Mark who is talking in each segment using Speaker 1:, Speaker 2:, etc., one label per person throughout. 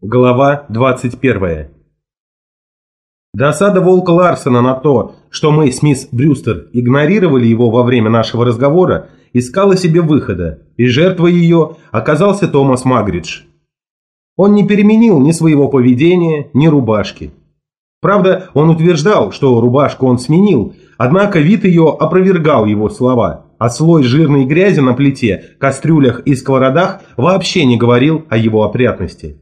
Speaker 1: Глава 21. Досада Волка Ларсена на то, что мы с мисс Брюстер игнорировали его во время нашего разговора, искала себе выхода, и жертвой ее оказался Томас Магридж. Он не переменил ни своего поведения, ни рубашки. Правда, он утверждал, что рубашку он сменил, однако вид ее опровергал его слова, а слой жирной грязи на плите, кастрюлях и сковородах вообще не говорил о его опрятности.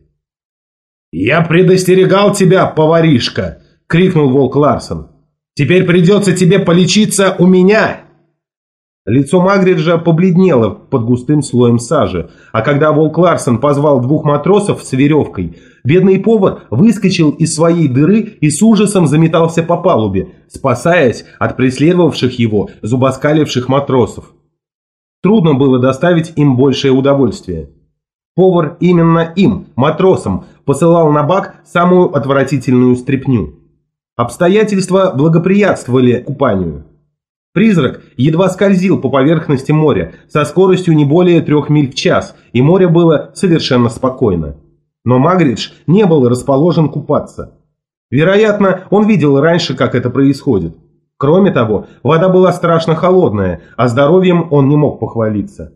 Speaker 1: «Я предостерегал тебя, поваришка!» — крикнул Волк Ларсен. «Теперь придется тебе полечиться у меня!» Лицо Магриджа побледнело под густым слоем сажи, а когда Волк Ларсен позвал двух матросов с веревкой, бедный повар выскочил из своей дыры и с ужасом заметался по палубе, спасаясь от преследовавших его зубоскаливших матросов. Трудно было доставить им большее удовольствие. Повар именно им, матросам, посылал на бак самую отвратительную стряпню. Обстоятельства благоприятствовали купанию. Призрак едва скользил по поверхности моря со скоростью не более 3 миль в час, и море было совершенно спокойно. Но Магридж не был расположен купаться. Вероятно, он видел раньше, как это происходит. Кроме того, вода была страшно холодная, а здоровьем он не мог похвалиться.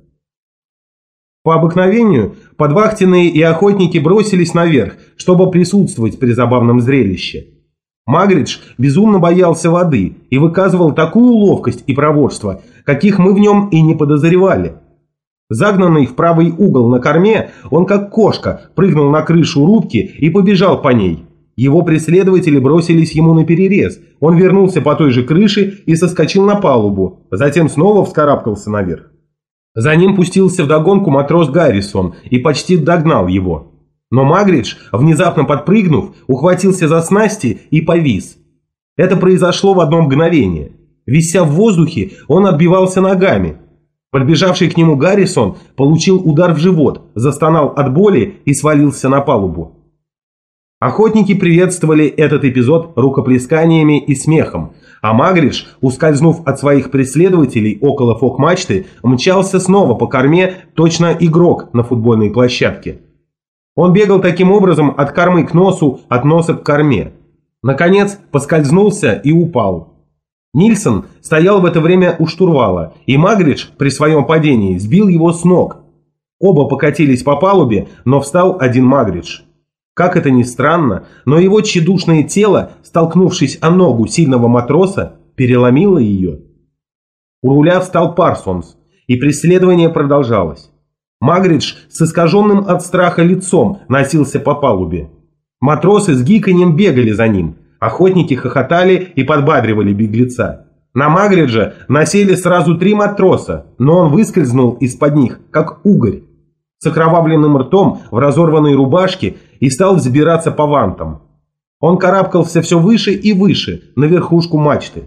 Speaker 1: По обыкновению подвахтенные и охотники бросились наверх, чтобы присутствовать при забавном зрелище. Магридж безумно боялся воды и выказывал такую ловкость и проворство, каких мы в нем и не подозревали. Загнанный в правый угол на корме, он как кошка прыгнул на крышу рубки и побежал по ней. Его преследователи бросились ему наперерез, он вернулся по той же крыше и соскочил на палубу, затем снова вскарабкался наверх. За ним пустился вдогонку матрос Гаррисон и почти догнал его. Но Магридж, внезапно подпрыгнув, ухватился за снасти и повис. Это произошло в одно мгновение. Вися в воздухе, он отбивался ногами. Подбежавший к нему Гаррисон получил удар в живот, застонал от боли и свалился на палубу. Охотники приветствовали этот эпизод рукоплесканиями и смехом, а Магридж, ускользнув от своих преследователей около фок-мачты, мчался снова по корме, точно игрок на футбольной площадке. Он бегал таким образом от кормы к носу, от носа к корме. Наконец поскользнулся и упал. Нильсон стоял в это время у штурвала, и Магридж при своем падении сбил его с ног. Оба покатились по палубе, но встал один Магридж. Как это ни странно, но его тщедушное тело, столкнувшись о ногу сильного матроса, переломило ее. У руля встал Парсонс, и преследование продолжалось. Магридж с искаженным от страха лицом носился по палубе. Матросы с гиканьем бегали за ним, охотники хохотали и подбадривали беглеца. На Магриджа насели сразу 3 матроса, но он выскользнул из-под них, как угорь, с окровавленным ртом в разорванной рубашке и стал взбираться по вантам. Он карабкался все выше и выше, на верхушку мачты.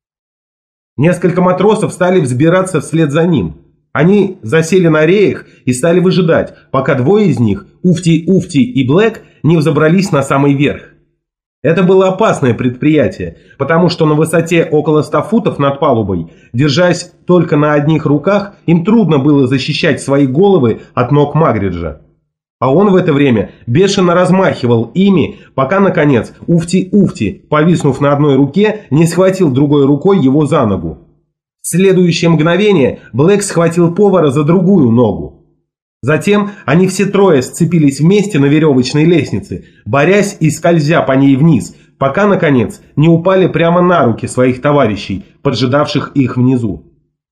Speaker 1: Несколько матросов стали взбираться вслед за ним. Они засели на реях и стали выжидать, пока 2 из них, Уфти и Блэк, не взобрались на самый верх. Это было опасное предприятие, потому что на высоте около 100 футов над палубой, держась только на одних руках, им трудно было защищать свои головы от ног Магриджа. А он в это время бешено размахивал ими, пока, наконец, Уфти, повиснув на одной руке, не схватил другой рукой его за ногу. В следующее мгновение Блэк схватил повара за другую ногу. Затем они все трое сцепились вместе на веревочной лестнице, борясь и скользя по ней вниз, пока, наконец, не упали прямо на руки своих товарищей, поджидавших их внизу.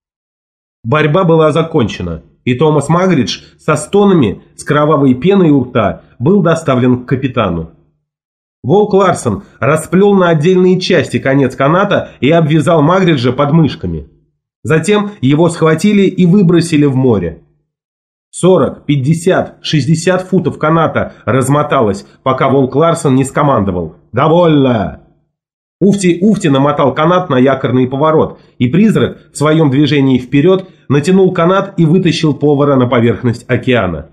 Speaker 1: Борьба была закончена, и Томас Магридж со стонами, с кровавой пеной у рта, был доставлен к капитану. Волк Ларсен расплел на отдельные части конец каната и обвязал Магриджа подмышками. Затем его схватили и выбросили в море. 40, 50, 60 футов каната размоталось, пока Волк Ларсен не скомандовал «Довольно!». Уфти намотал канат на якорный поворот, и призрак в своем движении вперед натянул канат и вытащил повара на поверхность океана.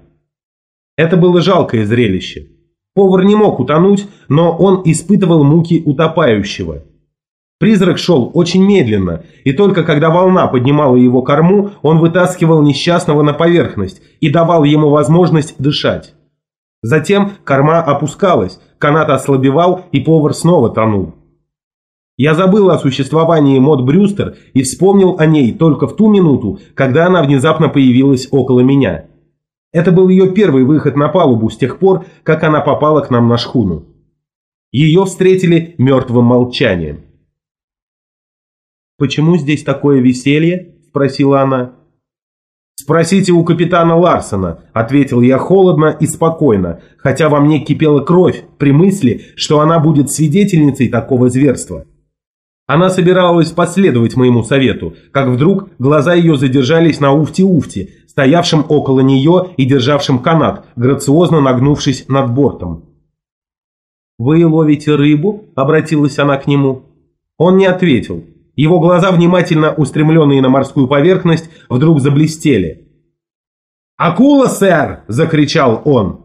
Speaker 1: Это было жалкое зрелище. Повар не мог утонуть, но он испытывал муки утопающего. Призрак шел очень медленно, и только когда волна поднимала его корму, он вытаскивал несчастного на поверхность и давал ему возможность дышать. Затем корма опускалась, канат ослабевал, и повар снова тонул. Я забыл о существовании Мод Брюстер и вспомнил о ней только в ту минуту, когда она внезапно появилась около меня. Это был ее первый выход на палубу с тех пор, как она попала к нам на шхуну. Ее встретили мертвым молчанием. «Почему здесь такое веселье?» – спросила она. «Спросите у капитана Ларсона», – ответил я холодно и спокойно, хотя во мне кипела кровь при мысли, что она будет свидетельницей такого зверства. Она собиралась последовать моему совету, как вдруг глаза ее задержались на Уфти-Уфти, стоявшем около нее и державшем канат, грациозно нагнувшись над бортом. «Вы ловите рыбу?» – обратилась она к нему. Он не ответил. Его глаза, внимательно устремленные на морскую поверхность, вдруг заблестели. «Акула, сэр!» – закричал он.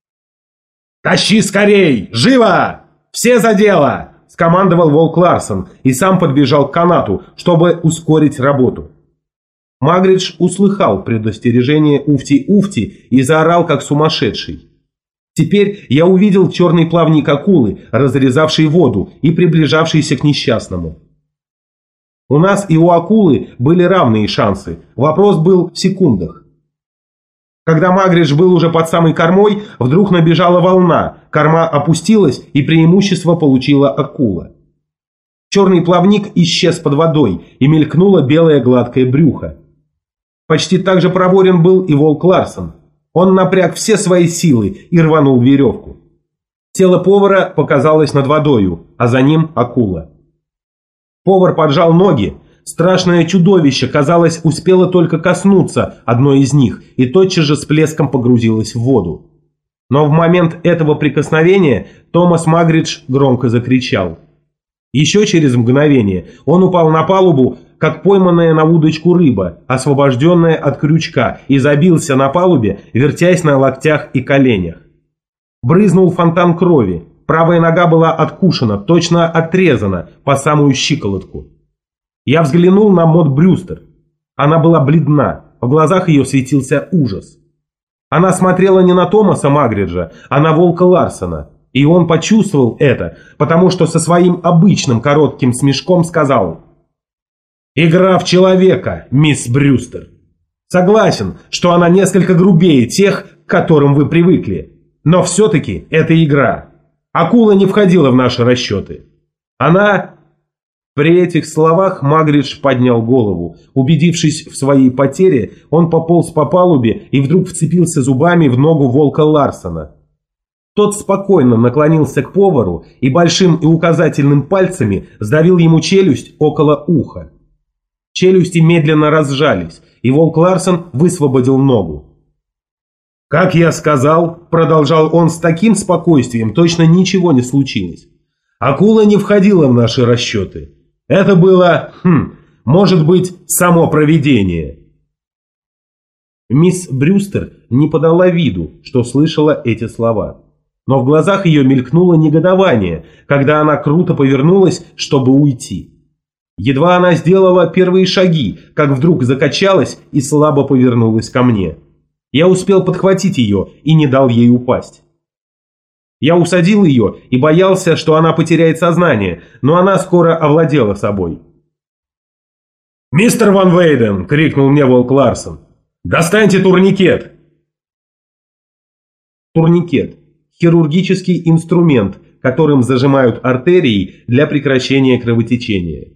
Speaker 1: «Тащи скорей! Живо! Все за дело!» – скомандовал Волк Ларсон и сам подбежал к канату, чтобы ускорить работу. Магридж услыхал предостережение Уфти-Уфти и заорал, как сумасшедший. Теперь я увидел черный плавник акулы, разрезавший воду и приближавшийся к несчастному. У нас и у акулы были равные шансы, вопрос был в секундах. Когда Магридж был уже под самой кормой, вдруг набежала волна, корма опустилась и преимущество получила акула. Черный плавник исчез под водой и мелькнуло белое гладкое брюхо. Почти так же проворен был и Волк Ларсон. Он напряг все свои силы и рванул веревку. Тело повара показалось над водою, а за ним акула. Повар поджал ноги. Страшное чудовище, казалось, успело только коснуться одной из них и тотчас же с плеском погрузилось в воду. Но в момент этого прикосновения Томас Магридж громко закричал. Еще через мгновение он упал на палубу, как пойманная на удочку рыба, освобожденная от крючка, и забился на палубе, вертясь на локтях и коленях. Брызнул фонтан крови, правая нога была откушена, точно отрезана по самую щиколотку. Я взглянул на Мод Брюстер. Она была бледна, в глазах ее светился ужас. Она смотрела не на Томаса Магриджа, а на Волка Ларсона. И он почувствовал это, потому что со своим обычным коротким смешком сказал: «Игра в человека, мисс Брюстер. Согласен, что она несколько грубее тех, к которым вы привыкли. Но все-таки это игра. Акула не входила в наши расчеты. Она...» При этих словах Магридж поднял голову. Убедившись в своей потере, он пополз по палубе и вдруг вцепился зубами в ногу Волка Ларсона. Тот спокойно наклонился к повару и большим и указательным пальцами сдавил ему челюсть около уха. Челюсти медленно разжались, и Волк Ларсон высвободил ногу. «Как я сказал, — продолжал он с таким спокойствием, точно ничего не случилось, — акула не входила в наши расчеты. Это было, может быть, само провидение». Мисс Брюстер не подала виду, что слышала эти слова. Но в глазах ее мелькнуло негодование, когда она круто повернулась, чтобы уйти. Едва она сделала первые шаги, как вдруг закачалась и слабо повернулась ко мне. Я успел подхватить ее и не дал ей упасть. Я усадил ее и боялся, что она потеряет сознание, но она скоро овладела собой. «Мистер Ван Вейден!» — крикнул мне Волк Ларсон. «Достаньте турникет!» Турникет – хирургический инструмент, которым зажимают артерии для прекращения кровотечения.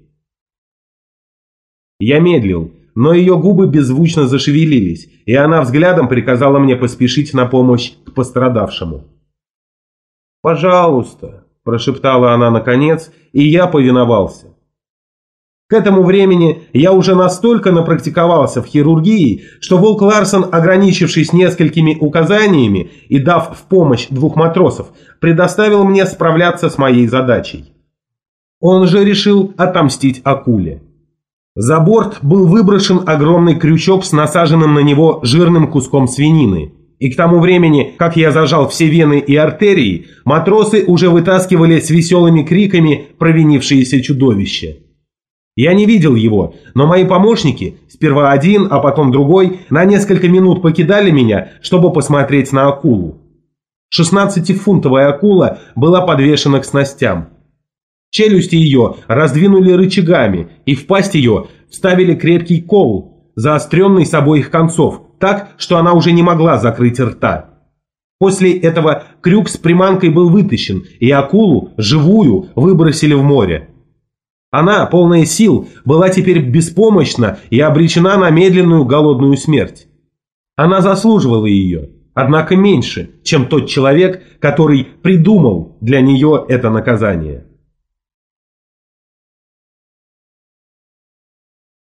Speaker 1: Я медлил, но ее губы беззвучно зашевелились, и она взглядом приказала мне поспешить на помощь к пострадавшему. «Пожалуйста», – прошептала она наконец, и я повиновался. К этому времени я уже настолько напрактиковался в хирургии, что Волк Ларсон, ограничившись несколькими указаниями и дав в помощь 2 матросов, предоставил мне справляться с моей задачей. Он же решил отомстить акуле. За борт был выброшен огромный крючок с насаженным на него жирным куском свинины. И к тому времени, как я зажал все вены и артерии, матросы уже вытаскивали с веселыми криками провинившееся чудовище. Я не видел его, но мои помощники, сперва один, а потом другой, на несколько минут покидали меня, чтобы посмотреть на акулу. 16-фунтовая акула была подвешена к снастям. Челюсти ее раздвинули рычагами, и в пасть ее вставили крепкий кол, заостренный с обоих концов, так, что она уже не могла закрыть рта. После этого крюк с приманкой был вытащен, и акулу, живую, выбросили в море. Она, полная сил, была теперь беспомощна и обречена на медленную голодную смерть. Она заслуживала ее, однако меньше, чем тот человек, который придумал для нее это наказание.